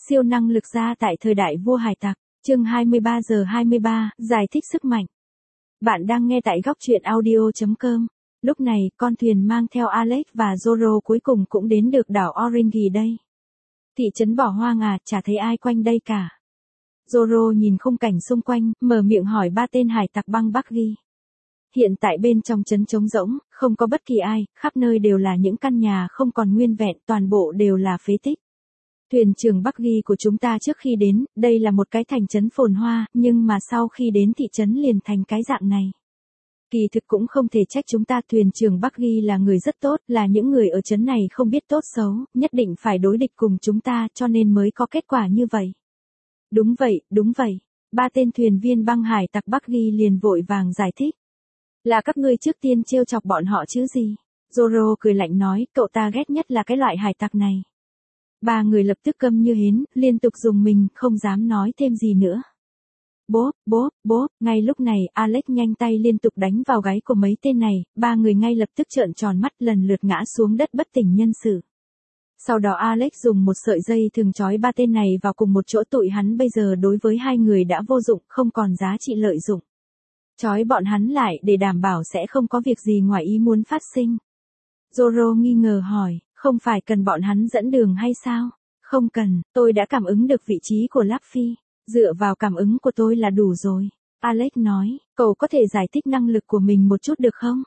Siêu năng lực gia tại thời đại vua hải tặc, chương 23:23, giải thích sức mạnh. Bạn đang nghe tại góc truyện audio.com. Lúc này, con thuyền mang theo Alex và Zoro cuối cùng cũng đến được đảo Orange đây. Thị trấn bỏ hoang à, chả thấy ai quanh đây cả. Zoro nhìn khung cảnh xung quanh, mở miệng hỏi ba tên hải tặc băng Buggy. Hiện tại bên trong trấn trống rỗng, không có bất kỳ ai, khắp nơi đều là những căn nhà không còn nguyên vẹn, toàn bộ đều là phế tích. Thuyền trưởng Buggy của chúng ta trước khi đến, đây là một cái thành trấn phồn hoa, nhưng mà sau khi đến thị trấn liền thành cái dạng này. Kỳ thực cũng không thể trách chúng ta, thuyền trưởng Buggy là người rất tốt, là những người ở trấn này không biết tốt xấu, nhất định phải đối địch cùng chúng ta cho nên mới có kết quả như vậy. Đúng vậy. Ba tên thuyền viên băng hải tặc Buggy liền vội vàng giải thích. Là các ngươi trước tiên trêu chọc bọn họ chứ gì? Zoro cười lạnh nói, cậu ta ghét nhất là cái loại hải tặc này. Ba người lập tức câm như hến, liên tục dùng mình, không dám nói thêm gì nữa. Bốp, ngay lúc này, Alex nhanh tay liên tục đánh vào gáy của mấy tên này, ba người ngay lập tức trợn tròn mắt lần lượt ngã xuống đất bất tỉnh nhân sự. Sau đó Alex dùng một sợi dây thừng trói ba tên này vào cùng một chỗ, tụi hắn bây giờ đối với hai người đã vô dụng, không còn giá trị lợi dụng. Trói bọn hắn lại để đảm bảo sẽ không có việc gì ngoài ý muốn phát sinh. Zoro nghi ngờ hỏi, không phải cần bọn hắn dẫn đường hay sao? Không cần, tôi đã cảm ứng được vị trí của Luffy. Dựa vào cảm ứng của tôi là đủ rồi. Alex nói, cậu có thể giải thích năng lực của mình một chút được không?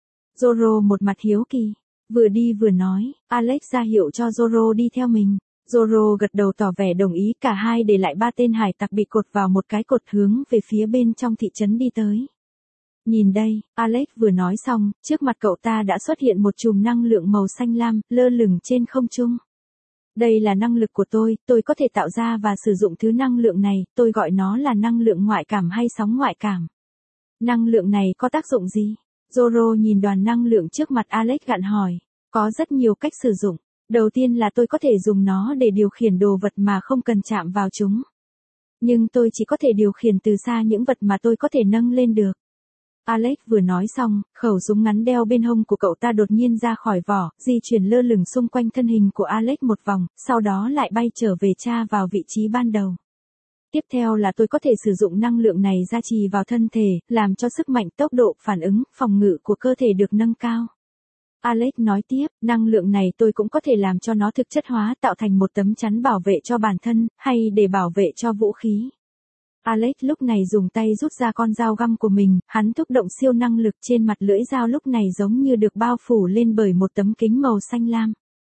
Zoro một mặt hiếu kỳ. Vừa đi vừa nói, Alex ra hiệu cho Zoro đi theo mình. Zoro gật đầu tỏ vẻ đồng ý, cả hai để lại ba tên hải tặc bị cột vào một cái cột hướng về phía bên trong thị trấn đi tới. Nhìn đây, Alex vừa nói xong, trước mặt cậu ta đã xuất hiện một chùm năng lượng màu xanh lam, lơ lửng trên không trung. Đây là năng lực của tôi có thể tạo ra và sử dụng thứ năng lượng này, tôi gọi nó là năng lượng ngoại cảm hay sóng ngoại cảm. Năng lượng này có tác dụng gì? Zoro nhìn đoàn năng lượng trước mặt Alex gạn hỏi. Có rất nhiều cách sử dụng. Đầu tiên là tôi có thể dùng nó để điều khiển đồ vật mà không cần chạm vào chúng. Nhưng tôi chỉ có thể điều khiển từ xa những vật mà tôi có thể nâng lên được. Alex vừa nói xong, khẩu súng ngắn đeo bên hông của cậu ta đột nhiên ra khỏi vỏ, di chuyển lơ lửng xung quanh thân hình của Alex một vòng, sau đó lại bay trở về tra vào vị trí ban đầu. Tiếp theo là tôi có thể sử dụng năng lượng này gia trì vào thân thể, làm cho sức mạnh, tốc độ, phản ứng, phòng ngự của cơ thể được nâng cao. Alex nói tiếp, năng lượng này tôi cũng có thể làm cho nó thực chất hóa, tạo thành một tấm chắn bảo vệ cho bản thân, hay để bảo vệ cho vũ khí. Alex lúc này dùng tay rút ra con dao găm của mình, hắn thúc động siêu năng lực, trên mặt lưỡi dao lúc này giống như được bao phủ lên bởi một tấm kính màu xanh lam.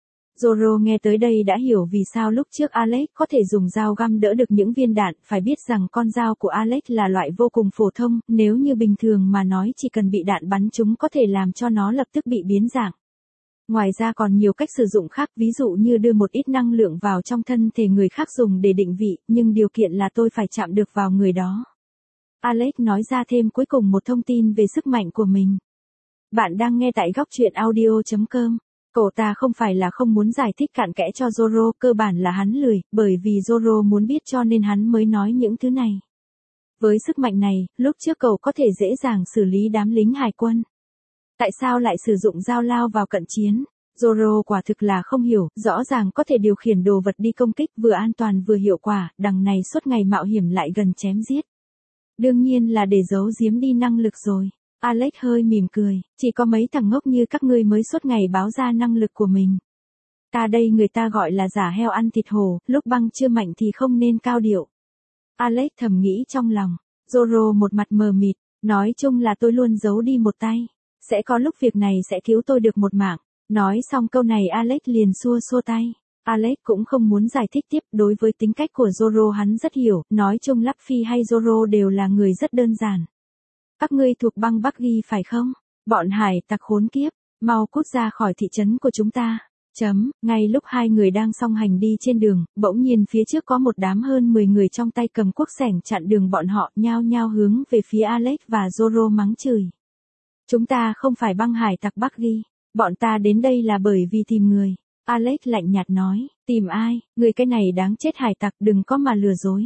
Zoro nghe tới đây đã hiểu vì sao lúc trước Alex có thể dùng dao găm đỡ được những viên đạn, phải biết rằng con dao của Alex là loại vô cùng phổ thông, nếu như bình thường mà nói chỉ cần bị đạn bắn chúng có thể làm cho nó lập tức bị biến dạng. Ngoài ra còn nhiều cách sử dụng khác, ví dụ như đưa một ít năng lượng vào trong thân thể người khác dùng để định vị, nhưng điều kiện là tôi phải chạm được vào người đó. Alex nói ra thêm cuối cùng một thông tin về sức mạnh của mình. Bạn đang nghe tại góc truyện audio.com. Cậu ta không phải là không muốn giải thích cặn kẽ cho Zoro, cơ bản là hắn lười, bởi vì Zoro muốn biết cho nên hắn mới nói những thứ này. Với sức mạnh này, lúc trước cậu có thể dễ dàng xử lý đám lính hải quân. Tại sao lại sử dụng dao lao vào cận chiến? Zoro quả thực là không hiểu, rõ ràng có thể điều khiển đồ vật đi công kích vừa an toàn vừa hiệu quả, đằng này suốt ngày mạo hiểm lại gần chém giết. Đương nhiên là để giấu giếm đi năng lực rồi. Alex hơi mỉm cười, chỉ có mấy thằng ngốc như các ngươi mới suốt ngày báo ra năng lực của mình. Ta đây người ta gọi là giả heo ăn thịt hổ, lúc băng chưa mạnh thì không nên cao điệu. Alex thầm nghĩ trong lòng. Zoro một mặt mờ mịt, nói chung là tôi luôn giấu đi một tay. Sẽ có lúc việc này sẽ cứu tôi được một mạng. Nói xong câu này Alex liền xua tay. Alex cũng không muốn giải thích tiếp, đối với tính cách của Zoro hắn rất hiểu, nói chung Luffy hay Zoro đều là người rất đơn giản. Các ngươi thuộc băng Buggy phải không? Bọn hải tặc khốn kiếp, mau cút ra khỏi thị trấn của chúng ta. Ngay lúc hai người đang song hành đi trên đường, bỗng nhiên phía trước có một đám hơn 10 người trong tay cầm cuốc xẻng chặn đường bọn họ, nhao nhao hướng về phía Alex và Zoro mắng chửi. Chúng ta không phải băng hải tặc Buggy, bọn ta đến đây là bởi vì tìm người. Alex lạnh nhạt nói, tìm ai, người cái này đáng chết hải tặc, đừng có mà lừa dối.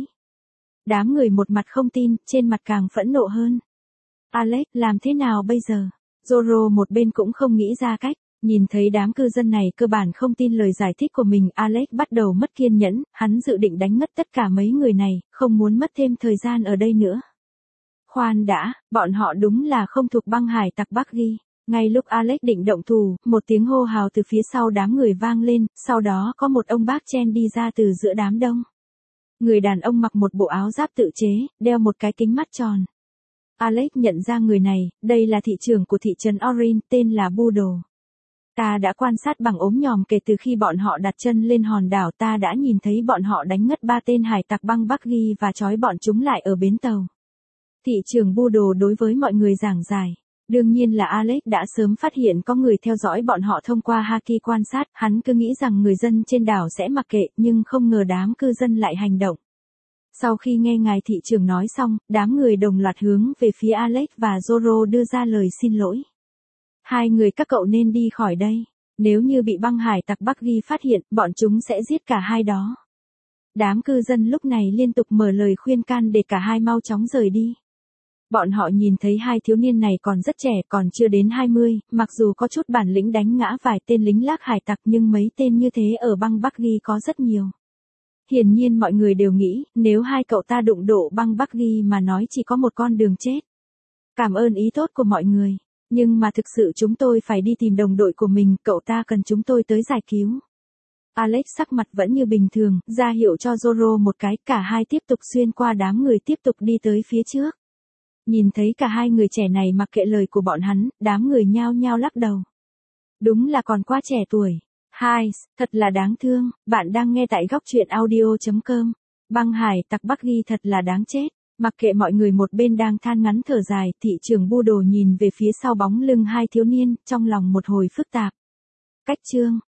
Đám người một mặt không tin, trên mặt càng phẫn nộ hơn. Alex, làm thế nào bây giờ? Zoro một bên cũng không nghĩ ra cách, Nhìn thấy đám cư dân này cơ bản không tin lời giải thích của mình, Alex bắt đầu mất kiên nhẫn, hắn dự định đánh ngất tất cả mấy người này, không muốn mất thêm thời gian ở đây nữa. Khoan đã, bọn họ đúng là không thuộc băng hải tặc Bắc Ghi. Ngay lúc Alex định động thủ, một tiếng hô hào từ phía sau đám người vang lên, sau đó có một ông bác chen đi ra từ giữa đám đông. Người đàn ông mặc một bộ áo giáp tự chế, đeo một cái kính mắt tròn. Alex nhận ra người này, đây là thị trưởng của thị trấn Orin, tên là Boodle. Ta đã quan sát bằng ốm nhòm kể từ khi bọn họ đặt chân lên hòn đảo, ta đã nhìn thấy bọn họ đánh ngất 3 tên hải tặc băng Bắc Ghi và trói bọn chúng lại ở bến tàu. Thị trưởng Boodle đối với mọi người giảng giải. Đương nhiên là Alex đã sớm phát hiện có người theo dõi bọn họ thông qua Haki quan sát, hắn cứ nghĩ rằng người dân trên đảo sẽ mặc kệ, nhưng không ngờ đám cư dân lại hành động. Sau khi nghe ngài thị trưởng nói xong, đám người đồng loạt hướng về phía Alex và Zoro đưa ra lời xin lỗi. Hai người các cậu nên đi khỏi đây. Nếu như bị băng hải tặc Bắc Ghi phát hiện, bọn chúng sẽ giết cả hai đó. Đám cư dân lúc này liên tục mở lời khuyên can để cả hai mau chóng rời đi. Bọn họ nhìn thấy hai thiếu niên này còn rất trẻ, còn chưa đến 20, mặc dù có chút bản lĩnh đánh ngã vài tên lính lác hải tặc nhưng mấy tên như thế ở băng Bắc Ghi có rất nhiều. Hiển nhiên mọi người đều nghĩ, nếu hai cậu ta đụng độ băng Bắc Ghi mà nói chỉ có một con đường chết. Cảm ơn ý tốt của mọi người. Nhưng mà thực sự chúng tôi phải đi tìm đồng đội của mình, cậu ta cần chúng tôi tới giải cứu. Alex sắc mặt vẫn như bình thường, ra hiệu cho Zoro một cái, cả hai tiếp tục xuyên qua đám người tiếp tục đi tới phía trước. Nhìn thấy cả hai người trẻ này mặc kệ lời của bọn hắn, đám người nhao nhao lắc đầu. Đúng là còn quá trẻ tuổi. Hai, thật là đáng thương, bạn đang nghe tại góc truyện audio.com. Băng hải tặc Bắc Ghi thật là đáng chết. Mặc kệ mọi người một bên đang than ngắn thở dài, thị trưởng Boodle nhìn về phía sau bóng lưng hai thiếu niên, trong lòng một hồi phức tạp. Cách chương